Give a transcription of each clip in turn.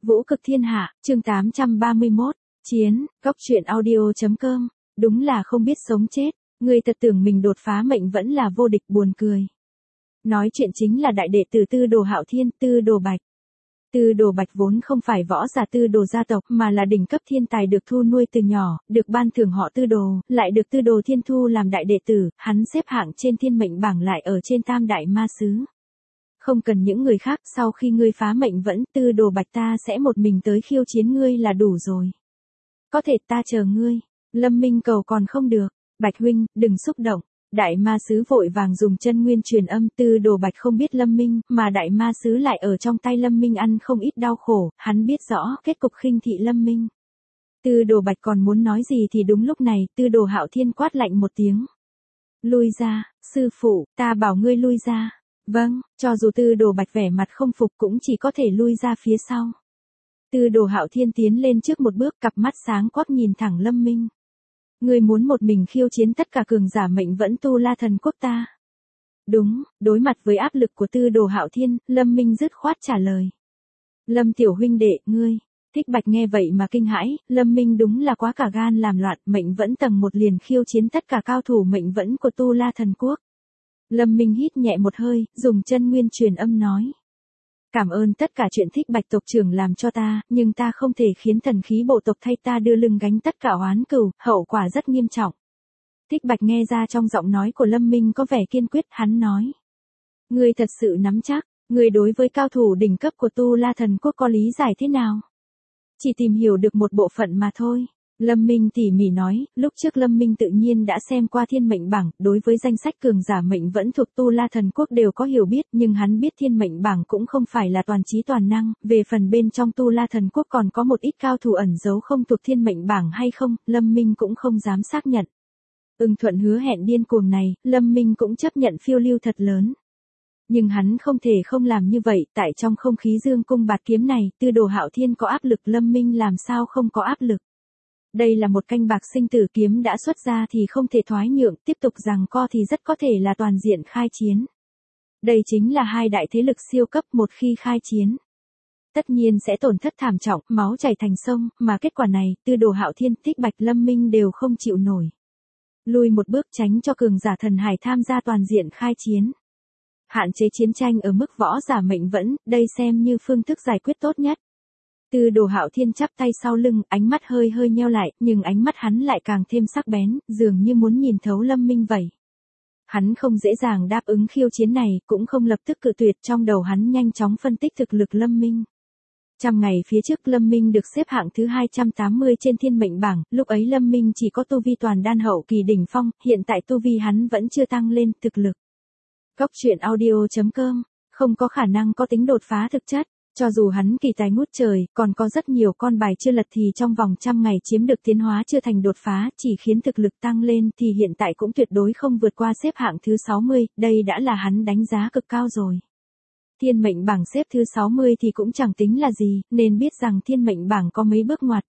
Vũ cực thiên hạ, chương 831, chiến, góc truyện audio.com, đúng là không biết sống chết, người thật tưởng mình đột phá mệnh vẫn là vô địch, buồn cười. Nói chuyện chính là đại đệ tử Tư Đồ Hạo Thiên, Tư Đồ Bạch. Tư Đồ Bạch vốn không phải võ giả Tư Đồ gia tộc mà là đỉnh cấp thiên tài được thu nuôi từ nhỏ, được ban thưởng họ Tư Đồ, lại được Tư Đồ Thiên thu làm đại đệ tử, hắn xếp hạng trên thiên mệnh bảng lại ở trên tam đại ma xứ. Không cần những người khác, sau khi ngươi phá mệnh vẫn, Tư Đồ Bạch ta sẽ một mình tới khiêu chiến ngươi là đủ rồi. Có thể ta chờ ngươi. Lâm Minh cầu còn không được. Bạch huynh, đừng xúc động. Đại ma sứ vội vàng dùng chân nguyên truyền âm. Tư Đồ Bạch không biết Lâm Minh, mà đại ma sứ lại ở trong tay Lâm Minh ăn không ít đau khổ, hắn biết rõ kết cục khinh thị Lâm Minh. Tư Đồ Bạch còn muốn nói gì thì đúng lúc này, Tư Đồ Hạo Thiên quát lạnh một tiếng. Lui ra, sư phụ, ta bảo ngươi lui ra. Vâng, cho dù Tư Đồ Bạch vẻ mặt không phục cũng chỉ có thể lui ra phía sau. Tư Đồ Hạo Thiên tiến lên trước một bước, cặp mắt sáng quắc nhìn thẳng Lâm Minh. Ngươi muốn một mình khiêu chiến tất cả cường giả mệnh vẫn Tu La Thần Quốc ta. Đúng, đối mặt với áp lực của Tư Đồ Hạo Thiên, Lâm Minh dứt khoát trả lời. Lâm tiểu huynh đệ, ngươi. Thích Bạch nghe vậy mà kinh hãi, Lâm Minh đúng là quá cả gan làm loạn, mệnh vẫn tầng 1 liền khiêu chiến tất cả cao thủ mệnh vẫn của Tu La Thần Quốc. Lâm Minh hít nhẹ một hơi, dùng chân nguyên truyền âm nói. Cảm ơn tất cả chuyện Thích Bạch tộc trưởng làm cho ta, nhưng ta không thể khiến thần khí bộ tộc thay ta đưa lưng gánh tất cả oán cừu, hậu quả rất nghiêm trọng. Thích Bạch nghe ra trong giọng nói của Lâm Minh có vẻ kiên quyết, hắn nói. Ngươi thật sự nắm chắc, ngươi đối với cao thủ đỉnh cấp của Tu La Thần Quốc có lý giải thế nào? Chỉ tìm hiểu được một bộ phận mà thôi. Lâm Minh tỉ mỉ nói, lúc trước Lâm Minh tự nhiên đã xem qua thiên mệnh bảng, đối với danh sách cường giả mệnh vẫn thuộc Tu La Thần Quốc đều có hiểu biết, nhưng hắn biết thiên mệnh bảng cũng không phải là toàn trí toàn năng, về phần bên trong Tu La Thần Quốc còn có một ít cao thủ ẩn giấu không thuộc thiên mệnh bảng hay không, Lâm Minh cũng không dám xác nhận. Ưng thuận hứa hẹn điên cuồng này, Lâm Minh cũng chấp nhận phiêu lưu thật lớn. Nhưng hắn không thể không làm như vậy, tại trong không khí dương cung bạt kiếm này, Tư Đồ Hạo Thiên có áp lực, Lâm Minh làm sao không có áp lực. Đây là một canh bạc sinh tử, kiếm đã xuất ra thì không thể thoái nhượng, tiếp tục giằng co thì rất có thể là toàn diện khai chiến. Đây chính là hai đại thế lực siêu cấp, một khi khai chiến. Tất nhiên sẽ tổn thất thảm trọng, máu chảy thành sông, mà kết quả này, Tư Đồ Hạo Thiên, Thích Bạch, Lâm Minh đều không chịu nổi. Lùi một bước tránh cho cường giả thần hải tham gia toàn diện khai chiến. Hạn chế chiến tranh ở mức võ giả mệnh vẫn, đây xem như phương thức giải quyết tốt nhất. Tư Đồ Hạo Thiên chắp tay sau lưng, ánh mắt hơi hơi nheo lại, nhưng ánh mắt hắn lại càng thêm sắc bén, dường như muốn nhìn thấu Lâm Minh vậy. Hắn không dễ dàng đáp ứng khiêu chiến này, cũng không lập tức cự tuyệt, trong đầu hắn nhanh chóng phân tích thực lực Lâm Minh. Trăm ngày phía trước Lâm Minh được xếp hạng thứ 280 trên thiên mệnh bảng, lúc ấy Lâm Minh chỉ có tu vi toàn đan hậu kỳ đỉnh phong, hiện tại tu vi hắn vẫn chưa tăng lên, thực lực. Góc truyện audio.com, không có khả năng có tính đột phá thực chất. Cho dù hắn kỳ tài ngút trời, còn có rất nhiều con bài chưa lật thì trong vòng trăm ngày chiếm được tiến hóa chưa thành đột phá, chỉ khiến thực lực tăng lên thì hiện tại cũng tuyệt đối không vượt qua xếp hạng thứ 60, đây đã là hắn đánh giá cực cao rồi. Thiên mệnh bảng xếp thứ 60 thì cũng chẳng tính là gì, nên biết rằng thiên mệnh bảng có mấy bước ngoặt.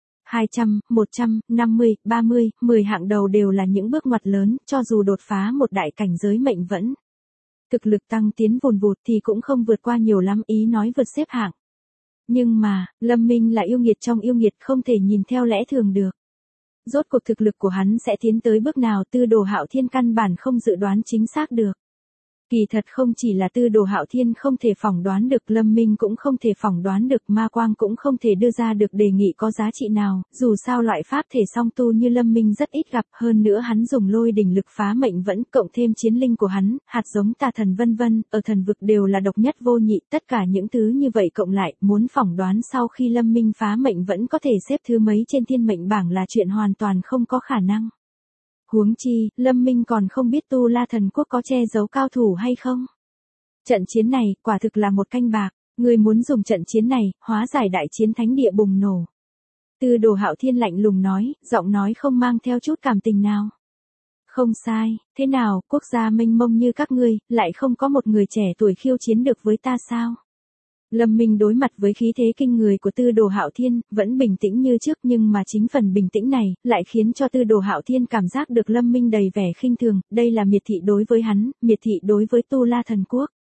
200, 100, 50, 30, 10 hạng đầu đều là những bước ngoặt lớn, cho dù đột phá một đại cảnh giới mệnh vẫn. Thực lực tăng tiến vùn vụt thì cũng không vượt qua nhiều lắm, ý nói vượt xếp hạng. Nhưng mà, Lâm Minh là yêu nghiệt trong yêu nghiệt, không thể nhìn theo lẽ thường được. Rốt cuộc thực lực của hắn sẽ tiến tới bước nào, Tư Đồ Hạo Thiên căn bản không dự đoán chính xác được. Kỳ thật không chỉ là Tư Đồ Hạo Thiên không thể phỏng đoán được, Lâm Minh cũng không thể phỏng đoán được, Ma Quang cũng không thể đưa ra được đề nghị có giá trị nào, dù sao loại pháp thể song tu như Lâm Minh rất ít gặp, hơn nữa hắn dùng lôi đỉnh lực phá mệnh vẫn, cộng thêm chiến linh của hắn, hạt giống tà thần vân vân, ở thần vực đều là độc nhất vô nhị, tất cả những thứ như vậy cộng lại, muốn phỏng đoán sau khi Lâm Minh phá mệnh vẫn có thể xếp thứ mấy trên thiên mệnh bảng là chuyện hoàn toàn không có khả năng. Huống chi, Lâm Minh còn không biết Tu La Thần Quốc có che giấu cao thủ hay không. Trận chiến này, quả thực là một canh bạc, người muốn dùng trận chiến này, hóa giải đại chiến thánh địa bùng nổ. Tư Đồ Hạo Thiên lạnh lùng nói, giọng nói không mang theo chút cảm tình nào. Không sai, thế nào, quốc gia mênh mông như các ngươi, lại không có một người trẻ tuổi khiêu chiến được với ta sao? Lâm Minh đối mặt với khí thế kinh người của Tư Đồ Hạo Thiên, vẫn bình tĩnh như trước, nhưng mà chính phần bình tĩnh này, lại khiến cho Tư Đồ Hạo Thiên cảm giác được Lâm Minh đầy vẻ khinh thường, đây là miệt thị đối với hắn, miệt thị đối với Tu La Thần Quốc.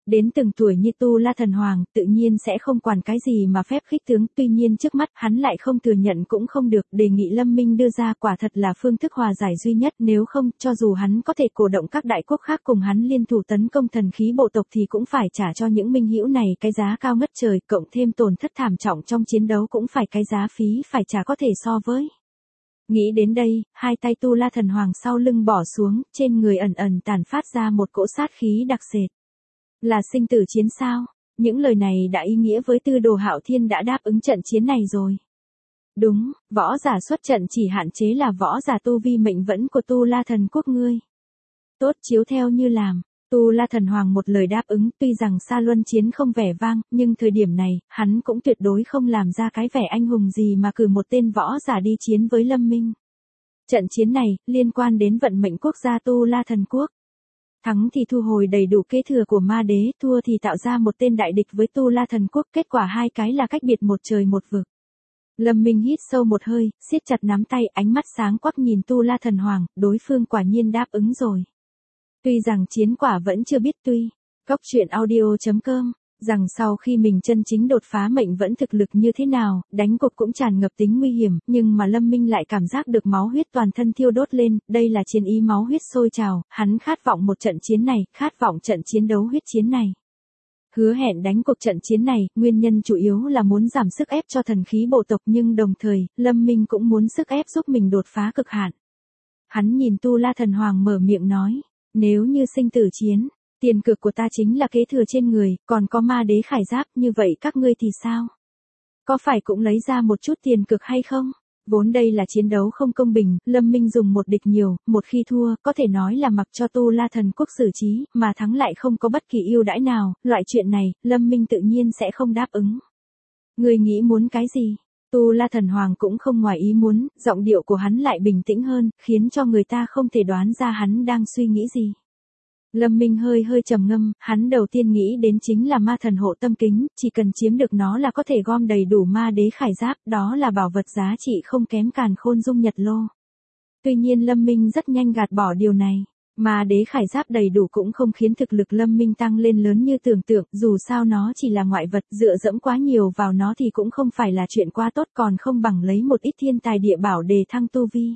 Đến từng tuổi như Tu La Thần Hoàng, tự nhiên sẽ không quản cái gì mà phép khích tướng, tuy nhiên trước mắt hắn lại không thừa nhận cũng không được, đề nghị Lâm Minh đưa ra quả thật là phương thức hòa giải duy nhất, nếu không, cho dù hắn có thể cổ động các đại quốc khác cùng hắn liên thủ tấn công thần khí bộ tộc thì cũng phải trả cho những minh hữu này cái giá cao ngất trời, cộng thêm tổn thất thảm trọng trong chiến đấu cũng phải cái giá phí phải trả có thể so với. Nghĩ đến đây, hai tay Tu La Thần Hoàng sau lưng bỏ xuống, trên người ẩn ẩn tản phát ra một cỗ sát khí đặc sệt. Là sinh tử chiến sao? Những lời này đã ý nghĩa với Tư Đồ Hạo Thiên đã đáp ứng trận chiến này rồi. Đúng, võ giả xuất trận chỉ hạn chế là võ giả tu vi mệnh vẫn của Tu La Thần Quốc ngươi. Tốt, chiếu theo như làm. Tu La Thần Hoàng một lời đáp ứng, tuy rằng Sa Luân chiến không vẻ vang, nhưng thời điểm này, hắn cũng tuyệt đối không làm ra cái vẻ anh hùng gì mà cử một tên võ giả đi chiến với Lâm Minh. Trận chiến này, liên quan đến vận mệnh quốc gia Tu La Thần Quốc. Thắng thì thu hồi đầy đủ kế thừa của ma đế, thua thì tạo ra một tên đại địch với Tu La Thần Quốc, kết quả hai cái là cách biệt một trời một vực. Lâm Minh hít sâu một hơi, siết chặt nắm tay, ánh mắt sáng quắc nhìn Tu La Thần Hoàng, đối phương quả nhiên đáp ứng rồi. Tuy rằng chiến quả vẫn chưa biết Cóc truyện audio.com, rằng sau khi mình chân chính đột phá mệnh vẫn thực lực như thế nào, đánh cuộc cũng tràn ngập tính nguy hiểm, nhưng mà Lâm Minh lại cảm giác được máu huyết toàn thân thiêu đốt lên, đây là chiến ý máu huyết sôi trào, hắn khát vọng một trận chiến này, khát vọng trận chiến đấu huyết chiến này. Hứa hẹn đánh cuộc trận chiến này, nguyên nhân chủ yếu là muốn giảm sức ép cho thần khí bộ tộc nhưng đồng thời, Lâm Minh cũng muốn sức ép giúp mình đột phá cực hạn. Hắn nhìn Tu La Thần Hoàng mở miệng nói, nếu như sinh tử chiến, tiền cược của ta chính là kế thừa trên người, còn có ma đế khải giáp, như vậy các ngươi thì sao? Có phải cũng lấy ra một chút tiền cược hay không? Vốn đây là chiến đấu không công bình, Lâm Minh dùng một địch nhiều, một khi thua, có thể nói là mặc cho Tu La Thần Quốc xử trí, mà thắng lại không có bất kỳ ưu đãi nào, loại chuyện này, Lâm Minh tự nhiên sẽ không đáp ứng. Người nghĩ muốn cái gì? Tu La Thần Hoàng cũng không ngoài ý muốn, giọng điệu của hắn lại bình tĩnh hơn, khiến cho người ta không thể đoán ra hắn đang suy nghĩ gì. Lâm Minh hơi trầm ngâm, hắn đầu tiên nghĩ đến chính là ma thần hộ tâm kính, chỉ cần chiếm được nó là có thể gom đầy đủ ma đế khải giáp, đó là bảo vật giá trị không kém Càn Khôn Dung Nhật Lô. Tuy nhiên Lâm Minh rất nhanh gạt bỏ điều này. Ma đế khải giáp đầy đủ cũng không khiến thực lực Lâm Minh tăng lên lớn như tưởng tượng, dù sao nó chỉ là ngoại vật, dựa dẫm quá nhiều vào nó thì cũng không phải là chuyện quá tốt, còn không bằng lấy một ít thiên tài địa bảo để thăng tu vi.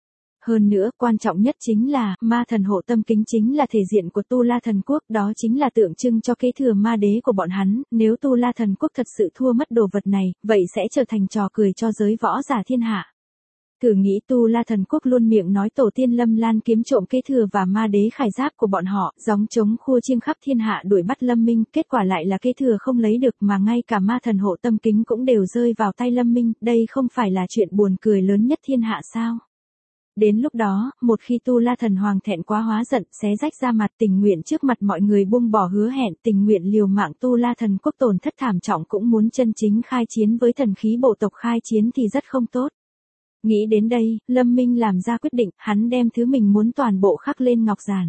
Hơn nữa, quan trọng nhất chính là, ma thần hộ tâm kính chính là thể diện của Tu La Thần Quốc, đó chính là tượng trưng cho kế thừa ma đế của bọn hắn, nếu Tu La Thần Quốc thật sự thua mất đồ vật này, vậy sẽ trở thành trò cười cho giới võ giả thiên hạ. Thử nghĩ Tu La Thần Quốc luôn miệng nói tổ tiên Lâm Lan kiếm trộm kế thừa và ma đế khải giáp của bọn họ, gióng trống khua chiêng khắp thiên hạ đuổi bắt Lâm Minh, kết quả lại là kế thừa không lấy được mà ngay cả ma thần hộ tâm kính cũng đều rơi vào tay Lâm Minh, đây không phải là chuyện buồn cười lớn nhất thiên hạ sao? Đến lúc đó, một khi Tu La Thần Hoàng thẹn quá hóa giận, xé rách ra mặt, tình nguyện trước mặt mọi người buông bỏ hứa hẹn, tình nguyện liều mạng Tu La Thần Quốc tổn thất thảm trọng cũng muốn chân chính khai chiến với thần khí bộ tộc, khai chiến thì rất không tốt. Nghĩ đến đây, Lâm Minh làm ra quyết định, hắn đem thứ mình muốn toàn bộ khắc lên ngọc giản.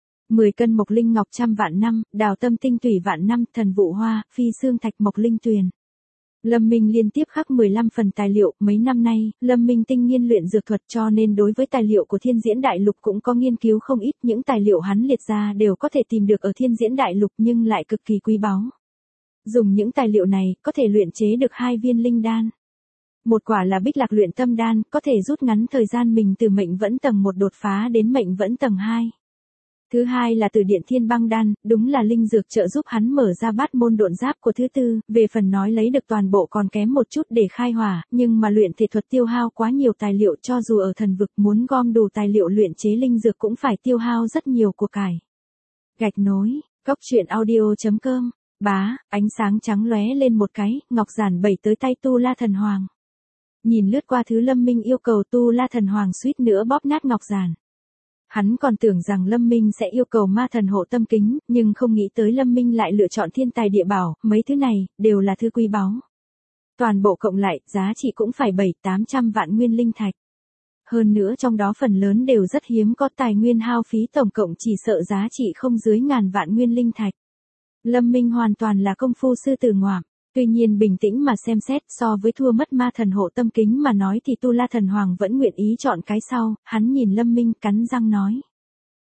10 cân mộc linh ngọc trăm vạn năm, đào tâm tinh tủy vạn năm, thần vụ hoa, phi xương thạch mộc linh tuyền. Lâm Minh liên tiếp khắc 15 phần tài liệu, mấy năm nay, Lâm Minh tinh nghiên luyện dược thuật cho nên đối với tài liệu của Thiên Diễn Đại Lục cũng có nghiên cứu không ít, những tài liệu hắn liệt ra đều có thể tìm được ở Thiên Diễn Đại Lục nhưng lại cực kỳ quý báu. Dùng những tài liệu này, có thể luyện chế được 2 viên linh đan. Một quả là Bích Lạc luyện tâm đan, có thể rút ngắn thời gian mình từ mệnh vẫn tầng 1 đột phá đến mệnh vẫn tầng 2. Thứ hai là Từ Điện Thiên Băng đan, đúng là linh dược trợ giúp hắn mở ra bát môn độn giáp của thứ tư, về phần nói lấy được toàn bộ còn kém một chút để khai hỏa, nhưng mà luyện thể thuật tiêu hao quá nhiều tài liệu, cho dù ở thần vực muốn gom đủ tài liệu luyện chế linh dược cũng phải tiêu hao rất nhiều của cải. Gạch nối, Cóc truyện audio.com, bá, ánh sáng trắng lóe lên một cái, ngọc giản bẩy tới tay Tu La Thần Hoàng. Nhìn lướt qua thứ Lâm Minh yêu cầu, Tu La Thần Hoàng suýt nữa bóp nát ngọc giản. Hắn còn tưởng rằng Lâm Minh sẽ yêu cầu ma thần hộ tâm kính, nhưng không nghĩ tới Lâm Minh lại lựa chọn thiên tài địa bảo, mấy thứ này, đều là thứ quý báu. Toàn bộ cộng lại, giá trị cũng phải 700-800 vạn nguyên linh thạch. Hơn nữa trong đó phần lớn đều rất hiếm có, tài nguyên hao phí tổng cộng chỉ sợ giá trị không dưới ngàn vạn nguyên linh thạch. Lâm Minh hoàn toàn là công phu sư tử ngoạm. Tuy nhiên bình tĩnh mà xem xét, so với thua mất ma thần hộ tâm kính mà nói thì Tu La Thần Hoàng vẫn nguyện ý chọn cái sau, hắn nhìn Lâm Minh cắn răng nói.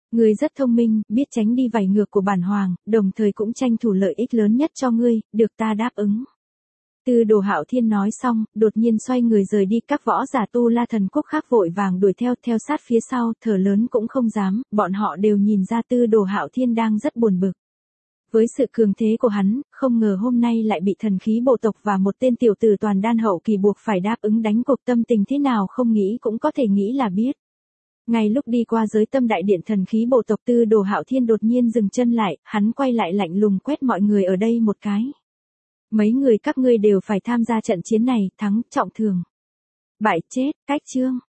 Ngươi rất thông minh, biết tránh đi vảy ngược của bản hoàng, đồng thời cũng tranh thủ lợi ích lớn nhất cho ngươi, được ta đáp ứng. Tư Đồ Hạo Thiên nói xong, đột nhiên xoay người rời đi, các võ giả Tu La Thần Quốc khác vội vàng đuổi theo, theo sát phía sau, thở lớn cũng không dám, bọn họ đều nhìn ra Tư Đồ Hạo Thiên đang rất buồn bực. Với sự cường thế của hắn, không ngờ hôm nay lại bị thần khí bộ tộc và một tên tiểu tử toàn đan hậu kỳ buộc phải đáp ứng đánh cuộc, tâm tình thế nào không nghĩ cũng có thể nghĩ là biết. Ngay lúc đi qua giới tâm đại điện thần khí bộ tộc, Tư Đồ Hạo Thiên đột nhiên dừng chân lại, hắn quay lại lạnh lùng quét mọi người ở đây một cái. Mấy người các ngươi đều phải tham gia trận chiến này, thắng, trọng thương. Bại chết, cách chương.